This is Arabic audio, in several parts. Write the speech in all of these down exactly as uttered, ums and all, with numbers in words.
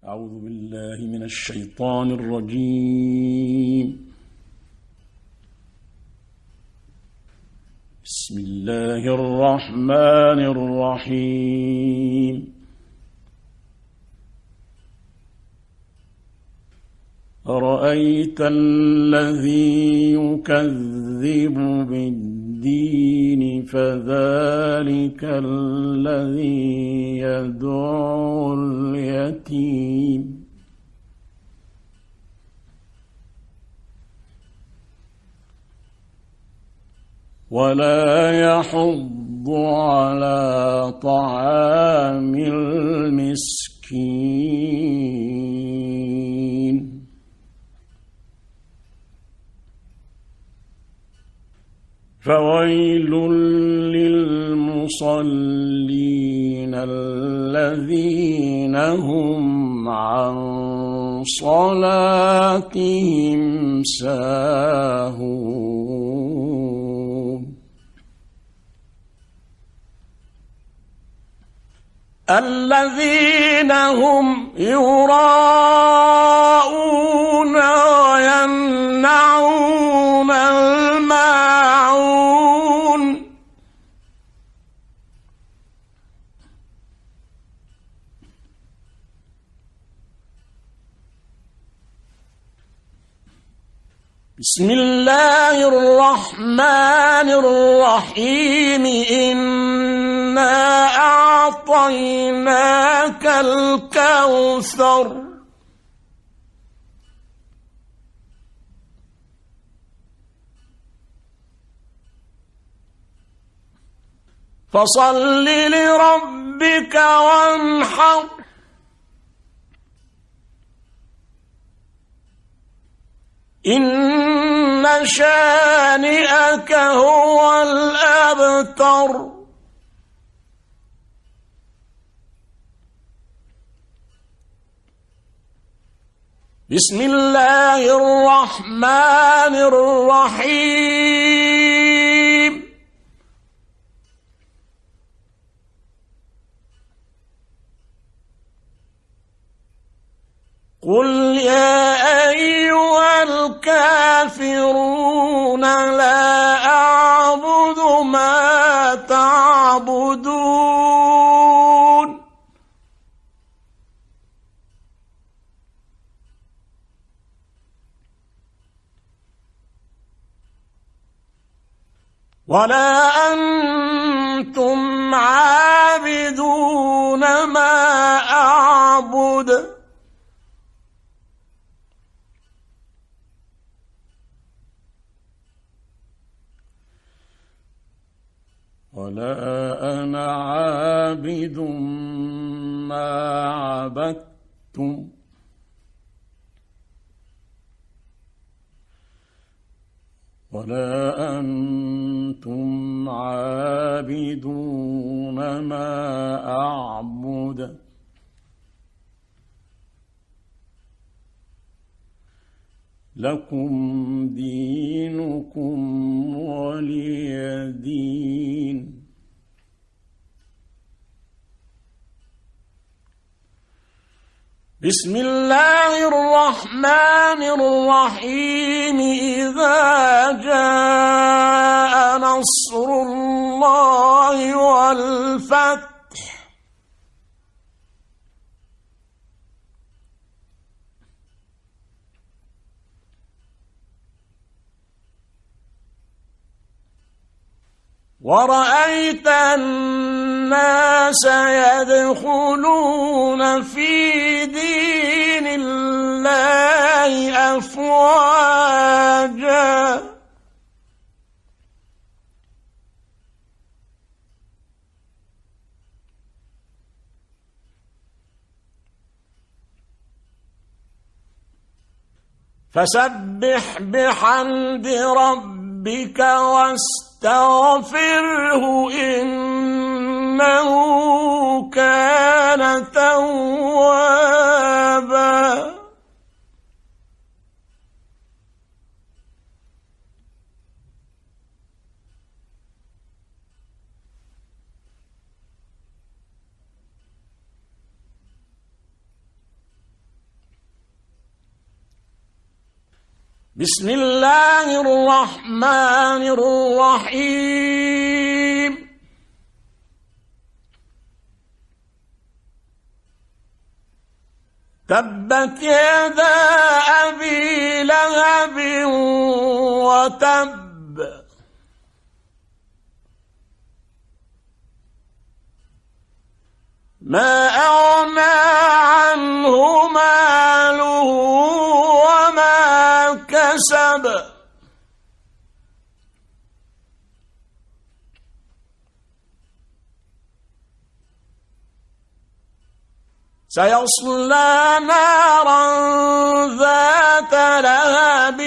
أعوذ بالله من الشيطان الرجيم. بسم الله الرحمن الرحيم. أرأيت الذي يكذب بالدين فذلك الذي يدعو اليتيم ولا يحض على طعام المسكين فويل للمصلين الذين هم عن صلاتهم ساهون الذين هم يراءون ويمنعون الماعون بسم الله الرحمن الرحيم. إنا أعطيناك الكوثر فصل لربك وانحر إن شانئك هو الأبتر. بسم الله الرحمن الرحيم. قل يا أيها الكافرون لا أعبد ما تعبدون ولا أنتم عابدون ما أعبد ولا أنا عابد ما عبدتم ولا أنتم عابدون ما أعبد لكم دينكم ولي دين. بسم الله الرحمن الرحيم. إذا جاء نصر الله والفتح ورأيت الناس يدخلون في دين الله أفواجا فسبح بحمد ربك واستغفره إنه كان توابا. بسم الله الرحمن الرحيم تبت يدا أبي لهب وتب ما أغنى عنه ماله وما كسب سيصلى نارا ذات لهب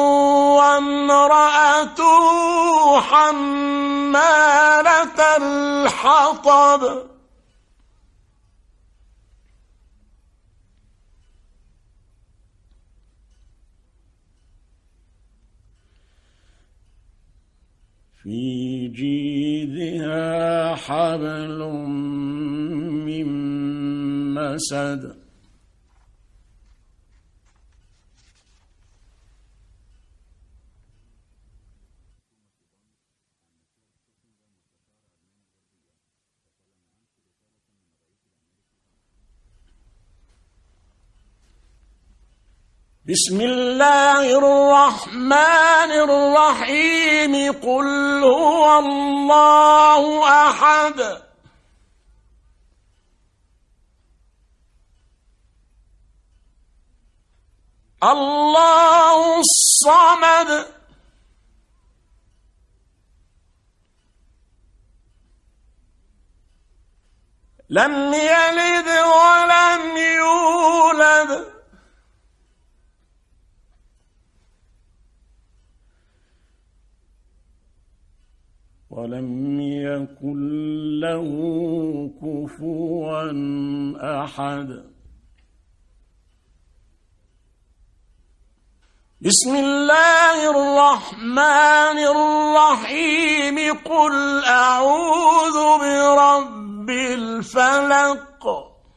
وامرأته حمالة الحطب في جيدها حبل من مسد بسم الله الرحمن الرحيم قل هو الله أحد الله الصمد لم يلد ولم يولد ولم يكن له كفوا أحد بسم الله الرحمن الرحيم قل أعوذ برب الفلق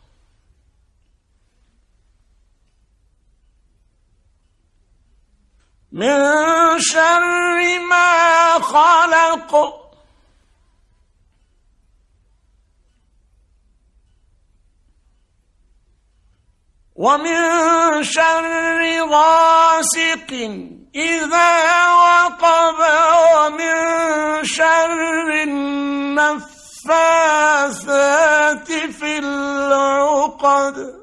من شر ما خلق ومن شر غاسق إذا وقب ومن شر النفاثات في العقد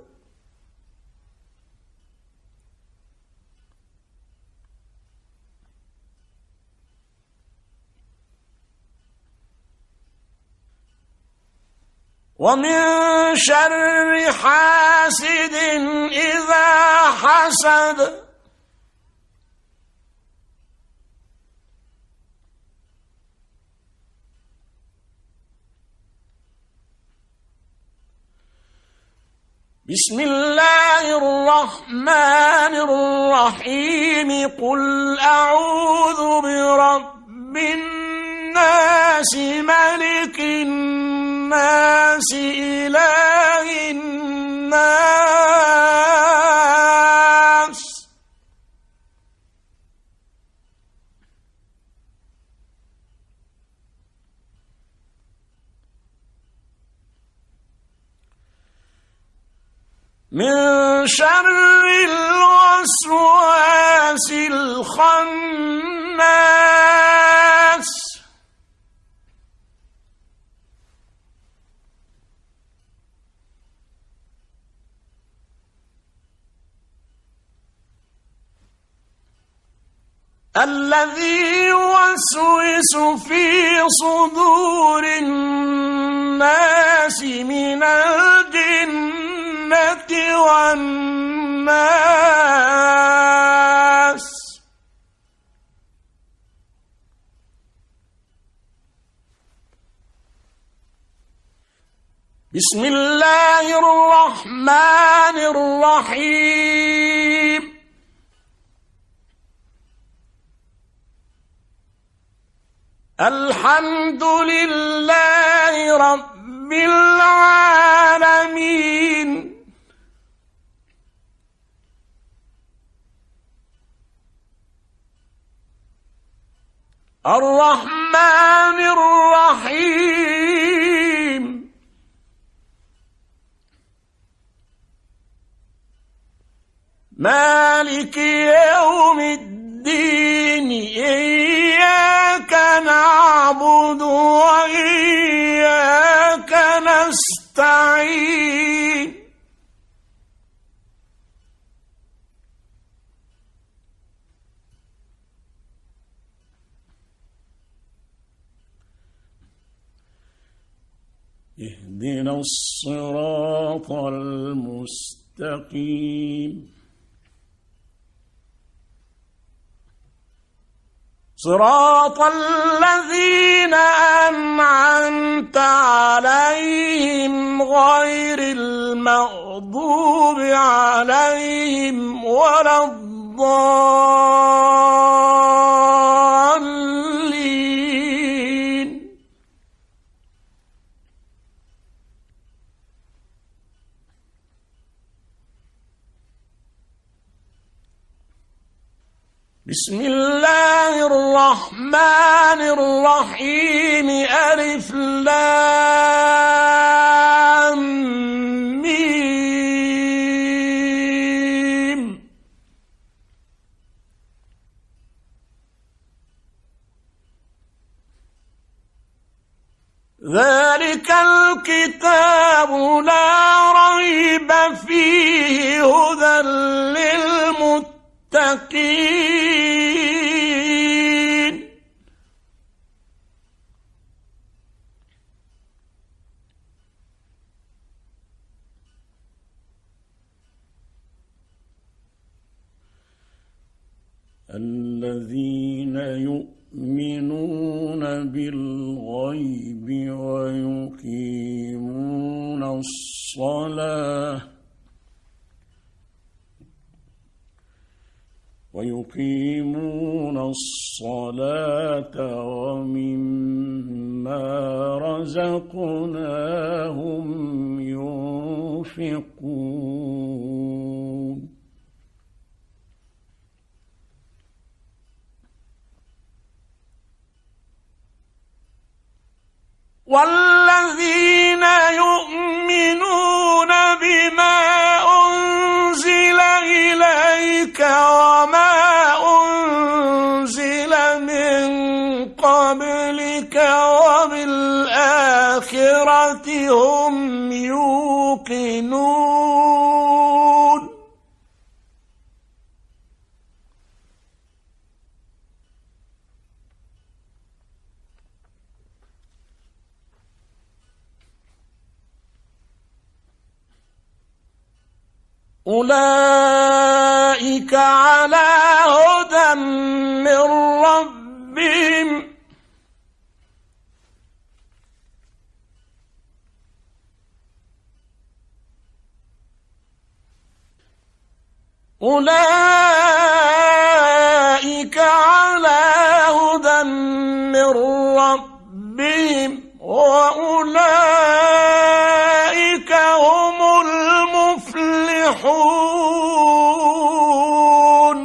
ومن شر حاسد إذا حسد بسم الله الرحمن الرحيم قل أعوذ برب الناس ملك الناس إله الناس من شر الوسواس الخناس الذي يوسوس في صدور الناس من الجنة والناس بسم الله الرحمن الرحيم الحمد لله رب العالمين الرحمن الرحيم مالك يوم الدين إياك نعبد وإياك نستعين اهدنا الصراط المستقيم صراط الذين أنعمت عليهم غير المغضوب عليهم ولا الضالين بسم الله الرحمن الرحيم ألف لام ميم ذلك الكتاب لا ريب فيه هدى للمتقين الذين يؤمنون بالغيب ويقيمون الصلاة ويقيمون الصلاة ومما رزقناهم ينفقون والذين يؤمنون بما أنزل إليك وما أنزل من قبلك وبالآخرة هم يوقنون أولئك على هدى من ربهم أولئك على هدى من ربهم وأولئك هم المفلحون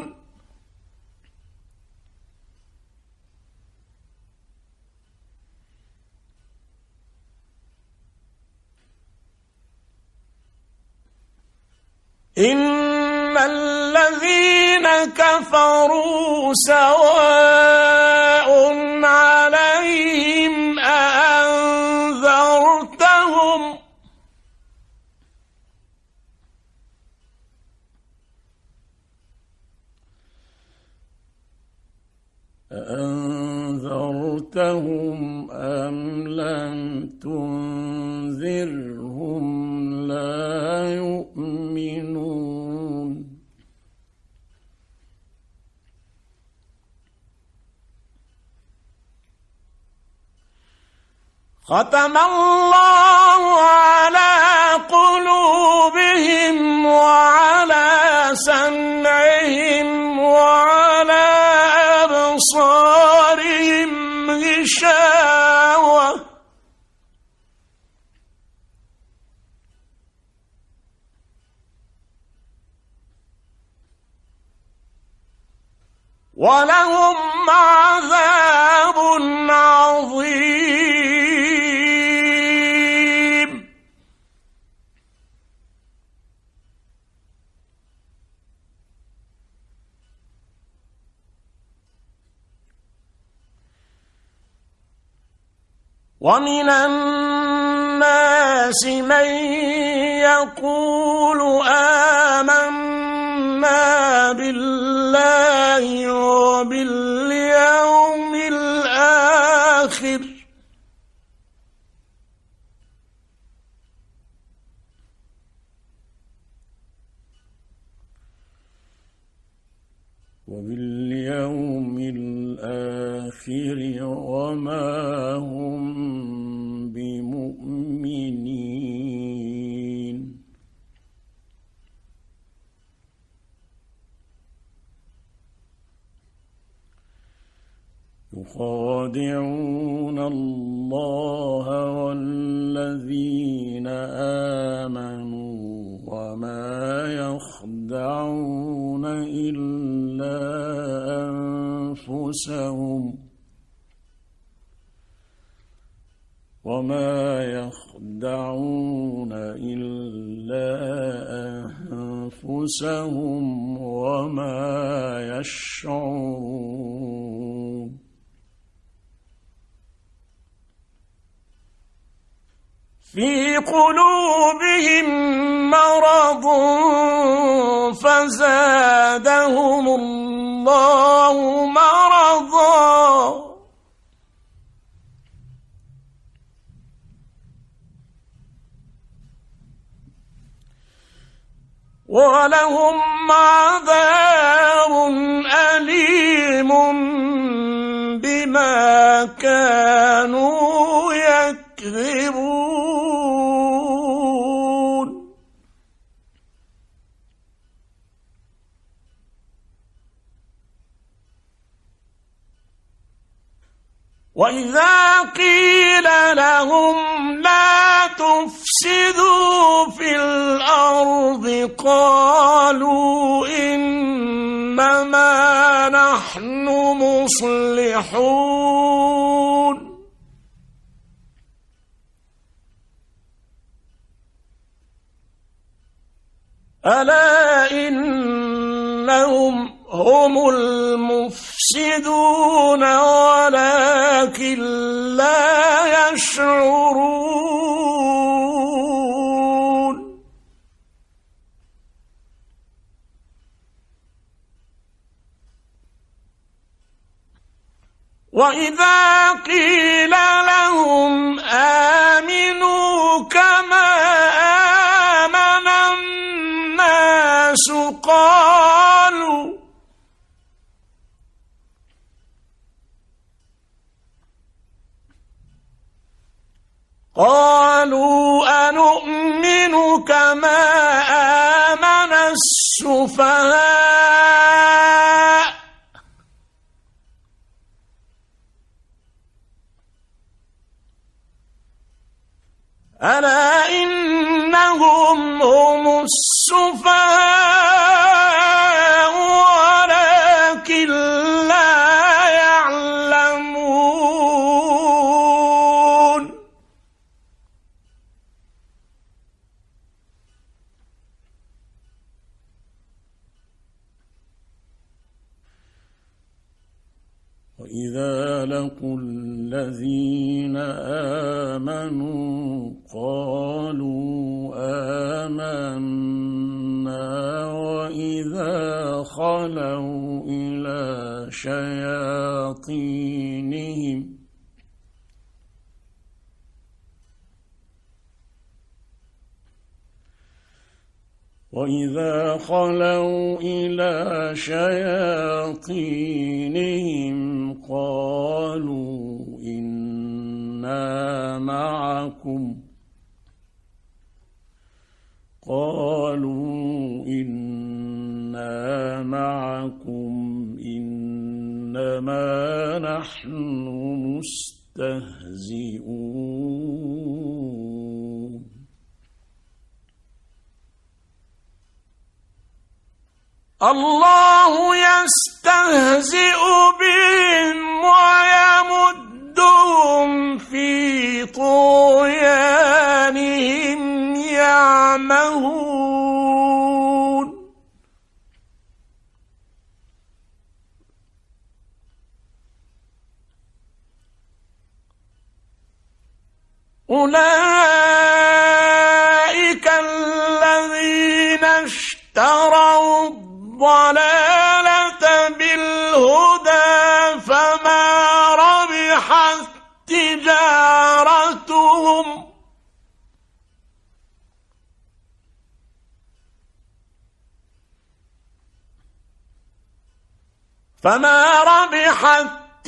إن الذين كفروا سواء عليهم أأنذرتهم أأنذرتهم أم لم تنذرهم لا يؤمنون ختم الله على قلوبهم وعلى سمعهم وعلى أبصارهم غشاوة ولهم عذاب عظيم ومن الناس من يقول آمنا بالله وباليوم الآخر وباليوم الآخر وما هم بمؤمنين يخادعون الله والذين آمنوا وما يخدعون إلا أنفسهم وما يخدعون إلا أنفسهم وما يشعرون في قلوبهم مرض فزادهم الله مرضا ولهم عذاب أليم بما كانوا يكذبون وإذا قيل لهم لا تفسدوا في الأرض قالوا إنما نحن مصلحون ألا إنهم هم المفسدون ولكن لا يشعرون وإذا قيل لهم آمنوا كما آمن الناس قالوا قالوا أنؤمن كما آمن السفهاء ألا إنهم هم السفهاء ولكن لا يعلمون وإذا لقوا الذين آمنوا قالوا آمنا وإذا خلوا إلى شياطينهم وإذا خلوا إلى شياطينهم قالوا إنا معكم قالوا إنا معكم إنما نحن مستهزئون الله يستهزئ بهم ويمدهم بطغيانهم يعمهون أولئك الذين اشتروا الضلالة بالهدى فما ربحت تجارتهم فما ربحت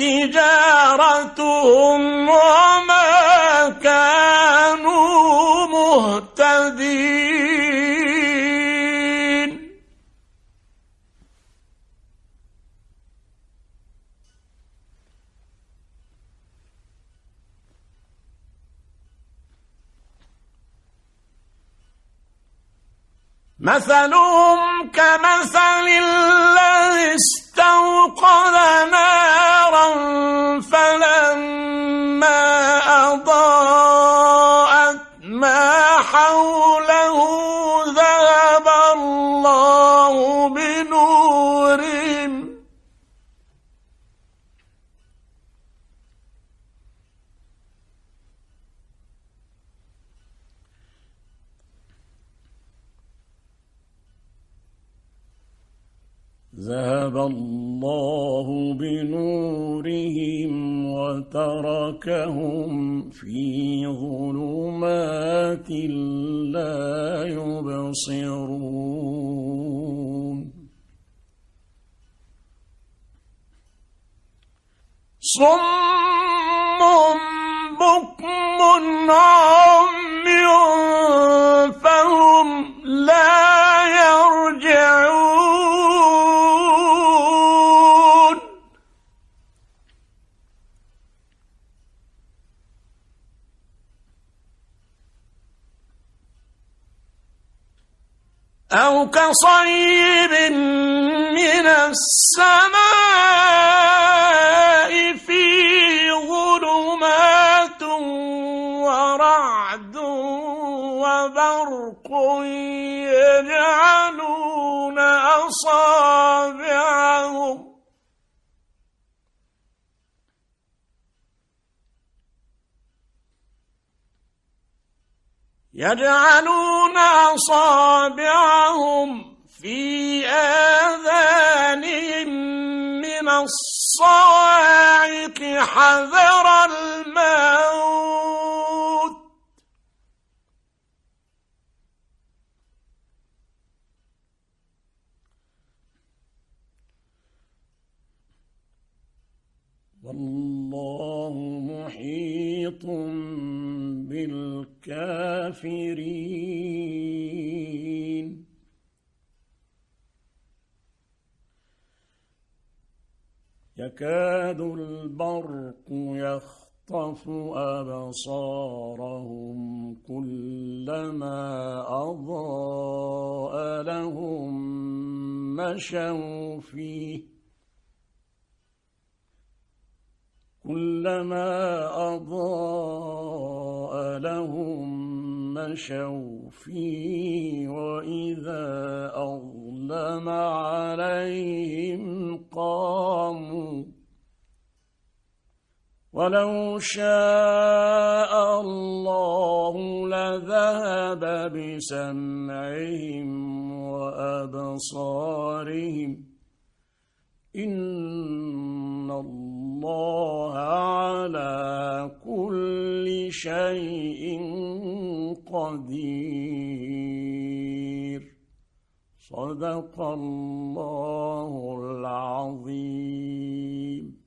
تجارتهم وما كانوا مهتدين مثلهم كمثل الذي استوقد نارا فلما أضاءت ما حوله ذهب الله بنورهم ذهب الله بنورهم وتركهم في ظلمات لا يبصرون صم بكم عمي فهم لا يرجعون أو كصيب من السماء فيه ظلمات ورعد وبرق يجعلون أصابعهم يجعلون أصابعهم في آذانهم من الصواعق حذر الموت والله محيط بالكافرين يكاد البرق يخطف أبصارهم كلما أضاء لهم مشوا فيه كلما أضاء لهم مشوا فيه وإذا أظلم عليهم قاموا ولو شاء الله لذهب بسمعهم وأبصارهم إن الله على كل شيء قدير صدق الله العظيم.